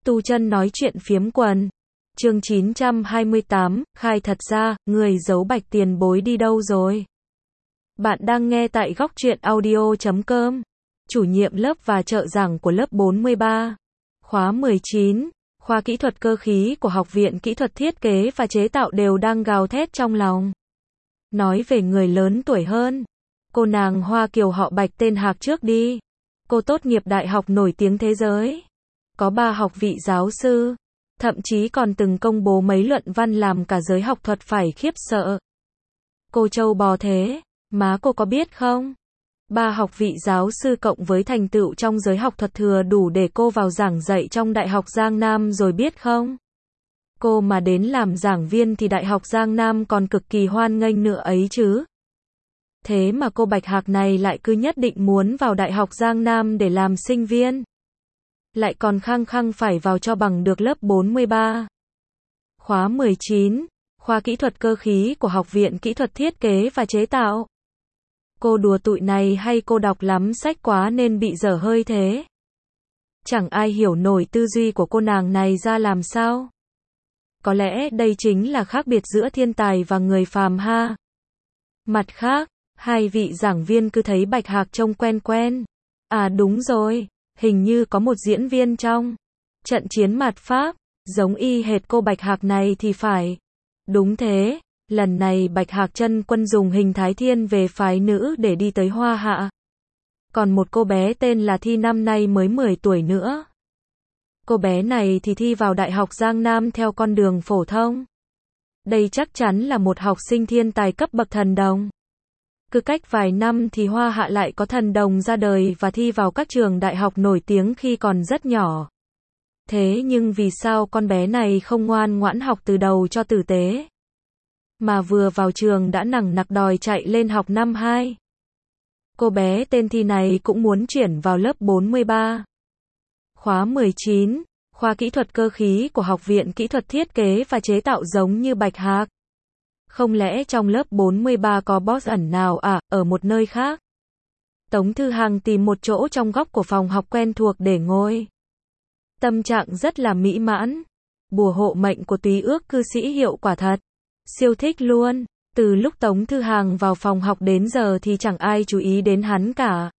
Tu chân nói chuyện phiếm quần. Chương 928, khai thật ra, người giấu Bạch tiền bối đi đâu rồi? Bạn đang nghe tại góc truyện audio.com. Chủ nhiệm lớp và trợ giảng của lớp 43. Khóa 19. Khoa kỹ thuật cơ khí của Học viện Kỹ thuật Thiết kế và Chế tạo đều đang gào thét trong lòng. Nói về người lớn tuổi hơn. Cô nàng Hoa Kiều họ Bạch tên Hạc trước đi. Cô tốt nghiệp đại học nổi tiếng thế giới. Có 3 học vị giáo sư. Thậm chí còn từng công bố mấy luận văn làm cả giới học thuật phải khiếp sợ. Cô trâu bò thế, má cô có biết không? 3 học vị giáo sư cộng với thành tựu trong giới học thuật thừa đủ để cô vào giảng dạy trong Đại học Giang Nam rồi biết không? Cô mà đến làm giảng viên thì Đại học Giang Nam còn cực kỳ hoan nghênh nữa ấy chứ. Thế mà cô Bạch Hạc này lại cứ nhất định muốn vào Đại học Giang Nam để làm sinh viên. Lại còn khăng khăng phải vào cho bằng được lớp 43. Khóa 19, khoa kỹ thuật cơ khí của Học viện Kỹ thuật Thiết kế và Chế tạo. Cô đùa tụi này hay cô đọc lắm sách quá nên bị dở hơi thế? Chẳng ai hiểu nổi tư duy của cô nàng này ra làm sao. Có lẽ đây chính là khác biệt giữa thiên tài và người phàm ha. Mặt khác, hai vị giảng viên cứ thấy Bạch Hạc trông quen quen. À đúng rồi. Hình như có một diễn viên trong trận chiến mạt Pháp, giống y hệt cô Bạch Hạc này thì phải. Đúng thế, lần này Bạch Hạc chân quân dùng hình thái thiên về phái nữ để đi tới Hoa Hạ. Còn một cô bé tên là Thi năm nay mới 10 tuổi nữa. Cô bé này thì thi vào Đại học Giang Nam theo con đường phổ thông. Đây chắc chắn là một học sinh thiên tài cấp bậc thần đồng. Cứ cách vài năm thì Hoa Hạ lại có thần đồng ra đời và thi vào các trường đại học nổi tiếng khi còn rất nhỏ. Thế nhưng vì sao con bé này không ngoan ngoãn học từ đầu cho tử tế? Mà vừa vào trường đã nằng nặc đòi chạy lên học năm 2. Cô bé tên Thi này cũng muốn chuyển vào lớp 43. Khóa 19, khoa kỹ thuật cơ khí của Học viện Kỹ thuật Thiết kế và Chế tạo giống như Bạch Hạc. Không lẽ trong lớp 43 có boss ẩn nào à, ở một nơi khác? Tống Thư Hằng tìm một chỗ trong góc của phòng học quen thuộc để ngồi. Tâm trạng rất là mỹ mãn. Bùa hộ mệnh của Túy Ước cư sĩ hiệu quả thật. Siêu thích luôn. Từ lúc Tống Thư Hằng vào phòng học đến giờ thì chẳng ai chú ý đến hắn cả.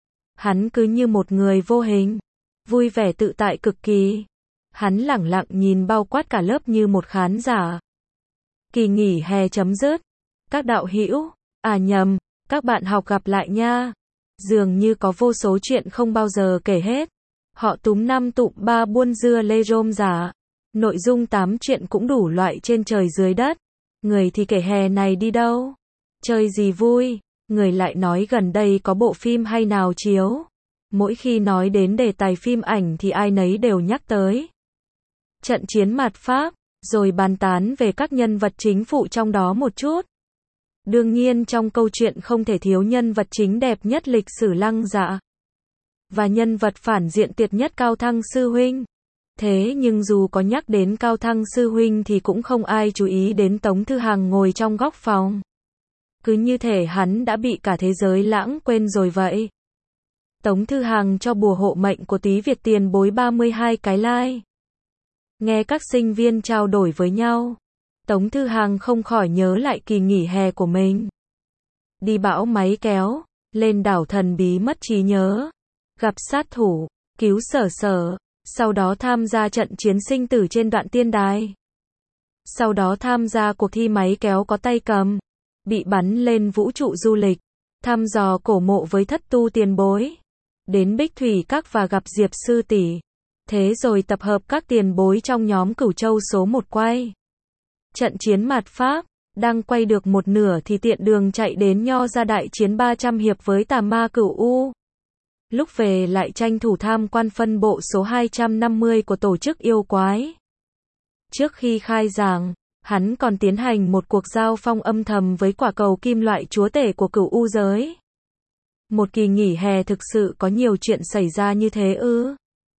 Hắn cứ như một người vô hình. Vui vẻ tự tại cực kỳ. Hắn lẳng lặng nhìn bao quát cả lớp như một khán giả. Kỳ nghỉ hè chấm dứt. Các đạo hữu, à nhầm, các bạn học gặp lại nha. Dường như có vô số chuyện không bao giờ kể hết. Họ túm 5 tụm 3 buôn dưa lê rôm giả. Nội dung 8 chuyện cũng đủ loại trên trời dưới đất. Người thì kể hè này đi đâu? Chơi gì vui? Người lại nói gần đây có bộ phim hay nào chiếu. Mỗi khi nói đến đề tài phim ảnh thì ai nấy đều nhắc tới trận chiến mạt Pháp. Rồi bàn tán về các nhân vật chính phụ trong đó một chút. Đương nhiên trong câu chuyện không thể thiếu nhân vật chính đẹp nhất lịch sử Lăng Dạ. Và nhân vật phản diện tiệt nhất Cao Thăng Sư Huynh. Thế nhưng dù có nhắc đến Cao Thăng Sư Huynh thì cũng không ai chú ý đến Tống Thư Hằng ngồi trong góc phòng. Cứ như thể hắn đã bị cả thế giới lãng quên rồi vậy. Tống Thư Hằng cho bùa hộ mệnh của Tí Việt tiền bối 32 cái like. Nghe các sinh viên trao đổi với nhau, Tống Thư Hằng không khỏi nhớ lại kỳ nghỉ hè của mình. Đi bão máy kéo, lên đảo thần bí mất trí nhớ, gặp sát thủ, cứu Sở Sở, sau đó tham gia trận chiến sinh tử trên đoạn tiên đài. Sau đó tham gia cuộc thi máy kéo có tay cầm, bị bắn lên vũ trụ du lịch, thăm dò cổ mộ với Thất Tu tiền bối, đến Bích Thủy Các và gặp Diệp sư tỷ. Thế rồi tập hợp các tiền bối trong nhóm Cửu Châu số 1 quay. Trận chiến mạt Pháp, đang quay được một nửa thì tiện đường chạy đến Nho ra đại chiến 300 hiệp với Tà Ma Cửu U. Lúc về lại tranh thủ tham quan phân bộ số 250 của tổ chức yêu quái. Trước khi khai giảng, hắn còn tiến hành một cuộc giao phong âm thầm với quả cầu kim loại chúa tể của Cửu U giới. Một kỳ nghỉ hè thực sự có nhiều chuyện xảy ra như thế ư?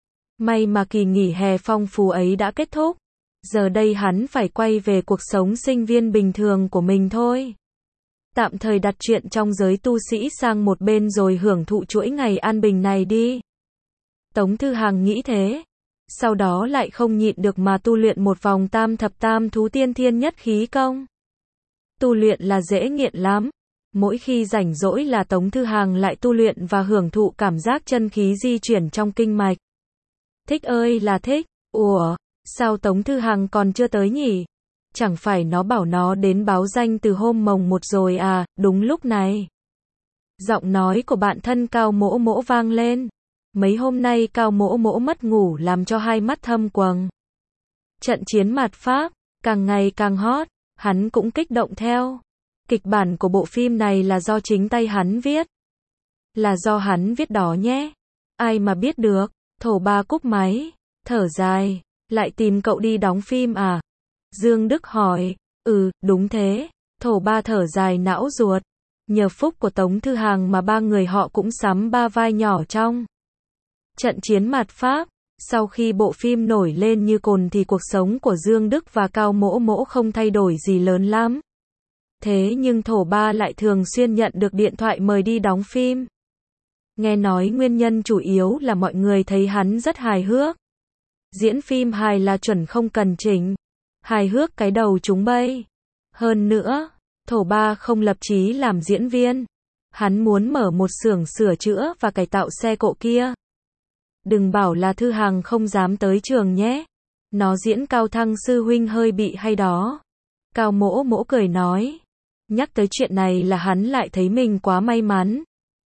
May mà kỳ nghỉ hè phong phú ấy đã kết thúc. Giờ đây hắn phải quay về cuộc sống sinh viên bình thường của mình thôi. Tạm thời đặt chuyện trong giới tu sĩ sang một bên rồi hưởng thụ chuỗi ngày an bình này đi. Tống Thư Hằng nghĩ thế. sau đó lại không nhịn được mà tu luyện một vòng tam thập tam thú tiên thiên nhất khí công. Tu luyện là dễ nghiện lắm. Mỗi khi rảnh rỗi là Tống Thư Hàng lại tu luyện và hưởng thụ cảm giác chân khí di chuyển trong kinh mạch. Thích ơi là thích. Ủa, sao Tống Thư Hàng còn chưa tới nhỉ? Chẳng phải nó bảo nó đến báo danh từ hôm mồng 1 rồi à, đúng lúc này. Giọng nói của bạn thân Cao Mỗ Mỗ vang lên. Mấy hôm nay Cao Mỗ Mỗ mất ngủ làm cho hai mắt thâm quầng. Trận chiến mạt Pháp, càng ngày càng hot, hắn cũng kích động theo. Kịch bản của bộ phim này là do chính tay hắn viết. Là do hắn viết đó nhé. Ai mà biết được, Thổ Ba cúp máy, thở dài, lại tìm cậu đi đóng phim à? Dương Đức hỏi, đúng thế, Thổ Ba thở dài não ruột. Nhờ phúc của Tống Thư Hàng mà ba người họ cũng sắm ba vai nhỏ trong trận chiến mạt Pháp. Sau khi bộ phim nổi lên như cồn thì cuộc sống của Dương Đức và Cao Mỗ Mỗ không thay đổi gì lớn lắm. Thế nhưng Thổ Ba lại thường xuyên nhận được điện thoại mời đi đóng phim. Nghe nói nguyên nhân chủ yếu là mọi người thấy hắn rất hài hước. Diễn phim hài là chuẩn không cần chỉnh. Hài hước cái đầu chúng bay. Hơn nữa, Thổ Ba không lập chí làm diễn viên. Hắn muốn mở một xưởng sửa chữa và cải tạo xe cộ kia. Đừng bảo là Thư Hàng không dám tới trường nhé. Nó diễn Cao Thăng sư huynh hơi bị hay đó. Cao Mỗ Mỗ cười nói. Nhắc tới chuyện này là hắn lại thấy mình quá may mắn.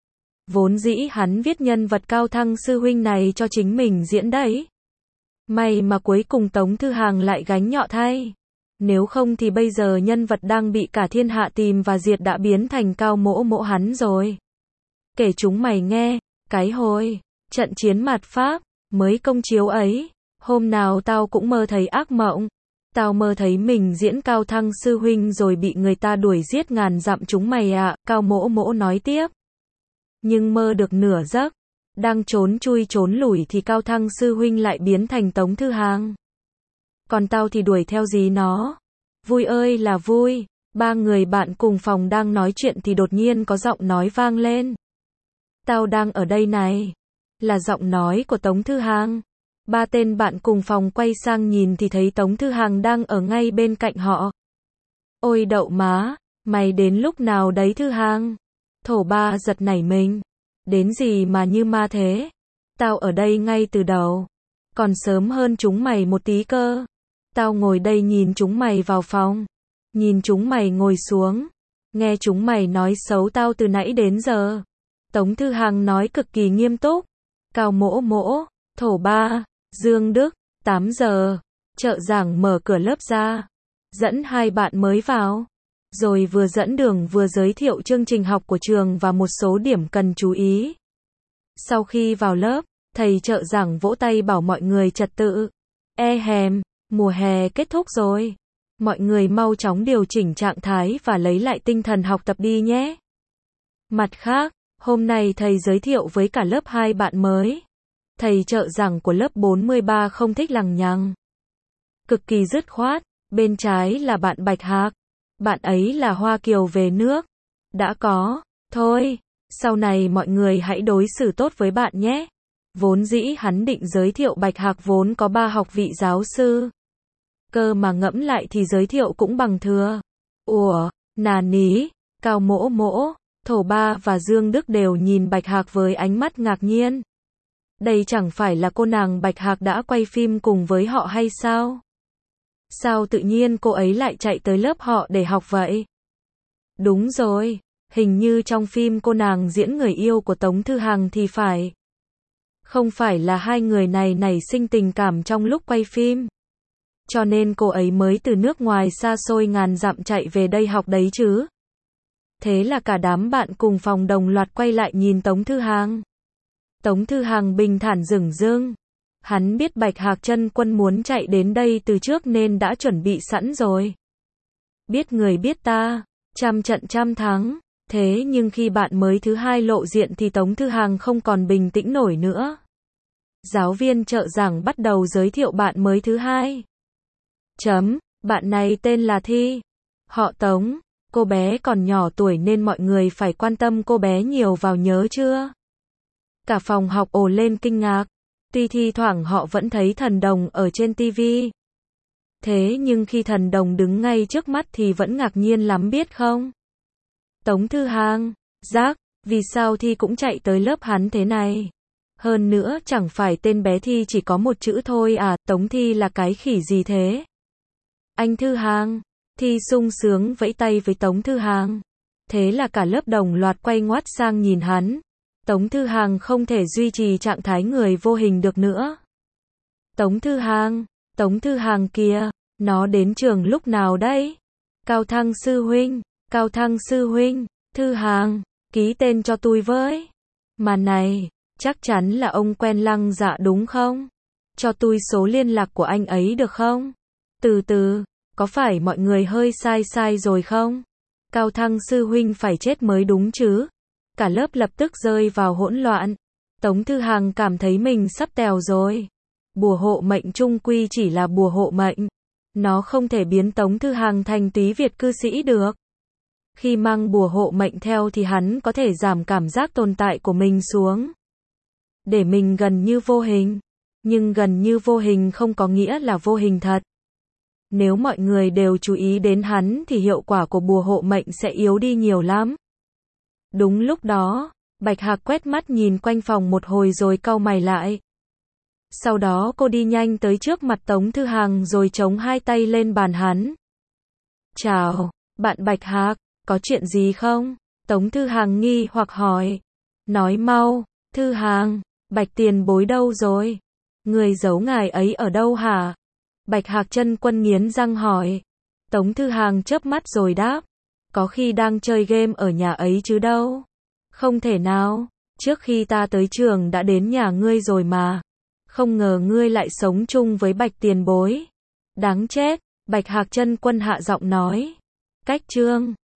Vốn dĩ hắn viết nhân vật Cao Thăng sư huynh này cho chính mình diễn đấy. May mà cuối cùng Tống Thư Hàng lại gánh nhọ thay. Nếu không thì bây giờ nhân vật đang bị cả thiên hạ tìm và diệt đã biến thành Cao Mỗ Mỗ hắn rồi. Kể chúng mày nghe, cái hồi trận chiến mạt Pháp mới công chiếu ấy, hôm nào tao cũng mơ thấy ác mộng. Tao mơ thấy mình diễn Cao Thăng sư huynh rồi bị người ta đuổi giết ngàn dặm chúng mày ạ, Cao Mỗ Mỗ nói tiếp. Nhưng mơ được nửa giấc, đang trốn chui trốn lủi thì Cao Thăng sư huynh lại biến thành Tống Thư Hàng. Còn tao thì đuổi theo gì nó. Vui ơi là vui, ba người bạn cùng phòng đang nói chuyện thì đột nhiên có giọng nói vang lên. Tao đang ở đây này. Là giọng nói của Tống Thư Hàng. Ba tên bạn cùng phòng quay sang nhìn thì thấy Tống Thư Hàng đang ở ngay bên cạnh họ. Ôi đậu má, mày đến lúc nào đấy Thư Hàng? Thổ Ba giật nảy mình. Đến gì mà như ma thế? Tao ở đây ngay từ đầu. Còn sớm hơn chúng mày một tí cơ. Tao ngồi đây nhìn chúng mày vào phòng. Nhìn chúng mày ngồi xuống. Nghe chúng mày nói xấu tao từ nãy đến giờ. Tống Thư Hàng nói cực kỳ nghiêm túc. Cao Mỗ Mỗ, Thổ Ba, Dương Đức, 8 giờ. Trợ giảng mở cửa lớp ra. Dẫn hai bạn mới vào. Rồi vừa dẫn đường vừa giới thiệu chương trình học của trường và một số điểm cần chú ý. Sau khi vào lớp, thầy trợ giảng vỗ tay bảo mọi người trật tự. Mùa hè kết thúc rồi. Mọi người mau chóng điều chỉnh trạng thái và lấy lại tinh thần học tập đi nhé. Mặt khác, hôm nay thầy giới thiệu với cả lớp 2 bạn mới. Thầy trợ giảng của lớp 43 không thích lằng nhằng. Cực kỳ dứt khoát, bên trái là bạn Bạch Hạc. Bạn ấy là Hoa Kiều về nước. Đã có, thôi, sau này mọi người hãy đối xử tốt với bạn nhé. Vốn dĩ hắn định giới thiệu Bạch Hạc vốn có 3 học vị giáo sư. Cơ mà ngẫm lại thì giới thiệu cũng bằng thừa. Ủa, nà ní, Cao Mỗ Mỗ, Thổ Ba và Dương Đức đều nhìn Bạch Hạc với ánh mắt ngạc nhiên. Đây chẳng phải là cô nàng Bạch Hạc đã quay phim cùng với họ hay sao? Sao tự nhiên cô ấy lại chạy tới lớp họ để học vậy? Đúng rồi, hình như trong phim cô nàng diễn người yêu của Tống Thư Hàng thì phải. Không phải là hai người này nảy sinh tình cảm trong lúc quay phim. Cho nên cô ấy mới từ nước ngoài xa xôi ngàn dặm chạy về đây học đấy chứ. Thế là cả đám bạn cùng phòng đồng loạt quay lại nhìn Tống Thư Hàng. Tống Thư Hàng bình thản dửng dưng. Hắn biết Bạch Hạc chân quân muốn chạy đến đây từ trước nên đã chuẩn bị sẵn rồi. Biết người biết ta, trăm trận trăm thắng. Thế nhưng khi bạn mới thứ hai lộ diện thì Tống Thư Hàng không còn bình tĩnh nổi nữa. Giáo viên trợ giảng bắt đầu giới thiệu bạn mới thứ hai. Bạn này tên là Thi. Họ Tống. Cô bé còn nhỏ tuổi nên mọi người phải quan tâm cô bé nhiều vào nhớ chưa? Cả phòng học ồ lên kinh ngạc. Tuy thi thoảng họ vẫn thấy thần đồng ở trên tivi. Thế nhưng khi thần đồng đứng ngay trước mắt thì vẫn ngạc nhiên lắm biết không? Tống Thư Hàng, Giác, vì sao Thi cũng chạy tới lớp hắn thế này? Hơn nữa chẳng phải tên bé Thi chỉ có một chữ thôi à, Tống Thi là cái khỉ gì thế? Anh Thư Hàng, Thi sung sướng vẫy tay với Tống Thư Hàng. Thế là cả lớp đồng loạt quay ngoắt sang nhìn hắn. Tống Thư Hàng không thể duy trì trạng thái người vô hình được nữa. Tống Thư Hàng kìa, nó đến trường lúc nào đấy? Cao Thăng sư huynh, Thư Hàng, ký tên cho tôi với. Mà này, chắc chắn là ông quen Lăng Dạ đúng không? Cho tôi số liên lạc của anh ấy được không? Từ từ, có phải mọi người hơi sai rồi không? Cao Thăng sư huynh phải chết mới đúng chứ? Cả lớp lập tức rơi vào hỗn loạn. Tống Thư Hàng cảm thấy mình sắp tèo rồi. Bùa hộ mệnh chung quy chỉ là bùa hộ mệnh. Nó không thể biến Tống Thư Hàng thành túy Việt cư sĩ được. Khi mang bùa hộ mệnh theo thì hắn có thể giảm cảm giác tồn tại của mình xuống. Để mình gần như vô hình. Nhưng gần như vô hình không có nghĩa là vô hình thật. Nếu mọi người đều chú ý đến hắn thì hiệu quả của bùa hộ mệnh sẽ yếu đi nhiều lắm. Đúng lúc đó, Bạch Hạc quét mắt nhìn quanh phòng một hồi rồi cau mày lại. Sau đó cô đi nhanh tới trước mặt Tống Thư Hàng rồi chống hai tay lên bàn hắn. Chào, bạn Bạch Hạc, có chuyện gì không? Tống Thư Hàng nghi hoặc hỏi. Nói mau, Thư Hàng, Bạch tiền bối đâu rồi? Người giấu ngài ấy ở đâu hả? Bạch Hạc Chân Quân nghiến răng hỏi. Tống Thư Hàng chớp mắt rồi đáp. Có khi đang chơi game ở nhà ấy chứ đâu. Không thể nào, trước khi ta tới trường đã đến nhà ngươi rồi mà. Không ngờ ngươi lại sống chung với Bạch tiền bối. Đáng chết, Bạch Hạc Chân Quân hạ giọng nói. Cách chương